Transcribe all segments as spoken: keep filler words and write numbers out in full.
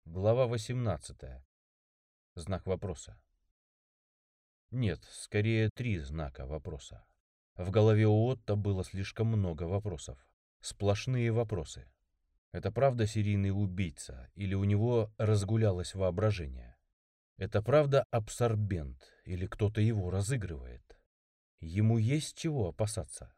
Глава восемнадцатая. Знак вопроса. Нет, скорее три знака вопроса. В голове у Отто было слишком много вопросов. Сплошные вопросы. Это правда серийный убийца, или у него разгулялось воображение? Это правда абсорбент, или кто-то его разыгрывает? Ему есть чего опасаться?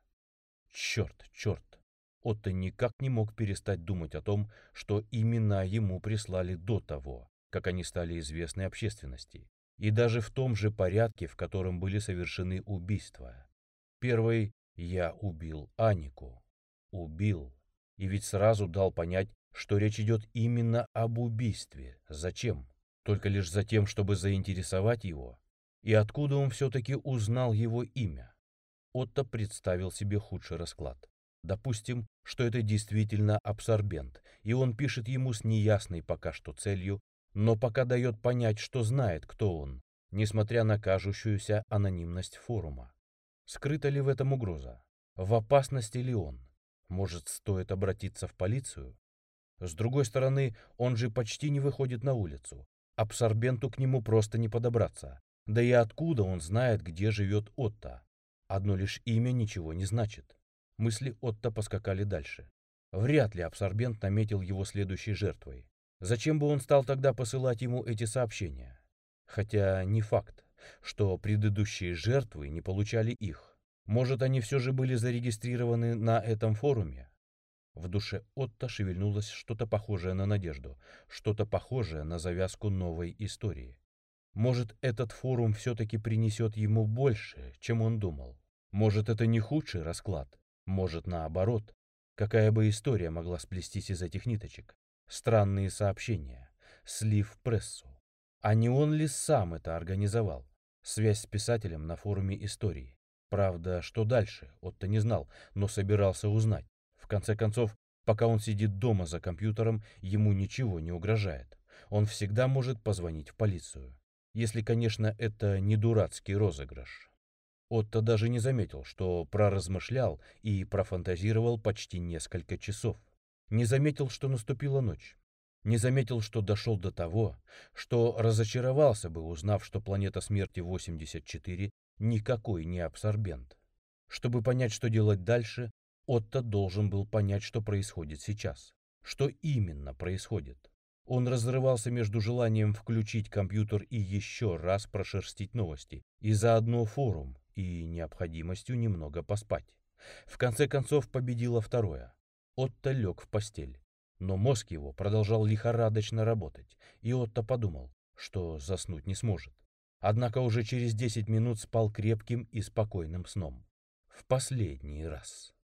Черт, черт. Отто никак не мог перестать думать о том, что имена ему прислали до того, как они стали известны общественности, и даже в том же порядке, в котором были совершены убийства. Первый «я убил Анику». Убил. И ведь сразу дал понять, что речь идет именно об убийстве. Зачем? Только лишь за тем, чтобы заинтересовать его? И откуда он все-таки узнал его имя? Отто представил себе худший расклад. Допустим, что это действительно абсорбент, и он пишет ему с неясной пока что целью, но пока дает понять, что знает, кто он, несмотря на кажущуюся анонимность форума. Скрыта ли в этом угроза? В опасности ли он? Может, стоит обратиться в полицию? С другой стороны, он же почти не выходит на улицу. Абсорбенту к нему просто не подобраться. Да и откуда он знает, где живет Отто? Одно лишь имя ничего не значит. Мысли Отто поскакали дальше. Вряд ли абсорбент наметил его следующей жертвой. Зачем бы он стал тогда посылать ему эти сообщения? Хотя не факт, что предыдущие жертвы не получали их. Может, они все же были зарегистрированы на этом форуме? В душе Отто шевельнулось что-то похожее на надежду, что-то похожее на завязку новой истории. Может, этот форум все-таки принесет ему больше, чем он думал. Может, это не худший расклад. Может, наоборот. Какая бы история могла сплестись из этих ниточек? Странные сообщения. Слив в прессу. А не он ли сам это организовал? Связь с писателем на форуме истории. Правда, что дальше, Отто не знал, но собирался узнать. В конце концов, пока он сидит дома за компьютером, ему ничего не угрожает. Он всегда может позвонить в полицию. Если, конечно, это не дурацкий розыгрыш. Отто даже не заметил, что проразмышлял и профантазировал почти несколько часов. Не заметил, что наступила ночь. Не заметил, что дошел до того, что разочаровался бы, узнав, что планета смерти восемьдесят четыре никакой не абсорбент. Чтобы понять, что делать дальше, Отто должен был понять, что происходит сейчас. Что именно происходит. Он разрывался между желанием включить компьютер и еще раз прошерстить новости, и заодно форум, и необходимостью немного поспать. В конце концов победило второе. Отто лег в постель, но мозг его продолжал лихорадочно работать, и Отто подумал, что заснуть не сможет. Однако уже через десять минут спал крепким и спокойным сном. В последний раз.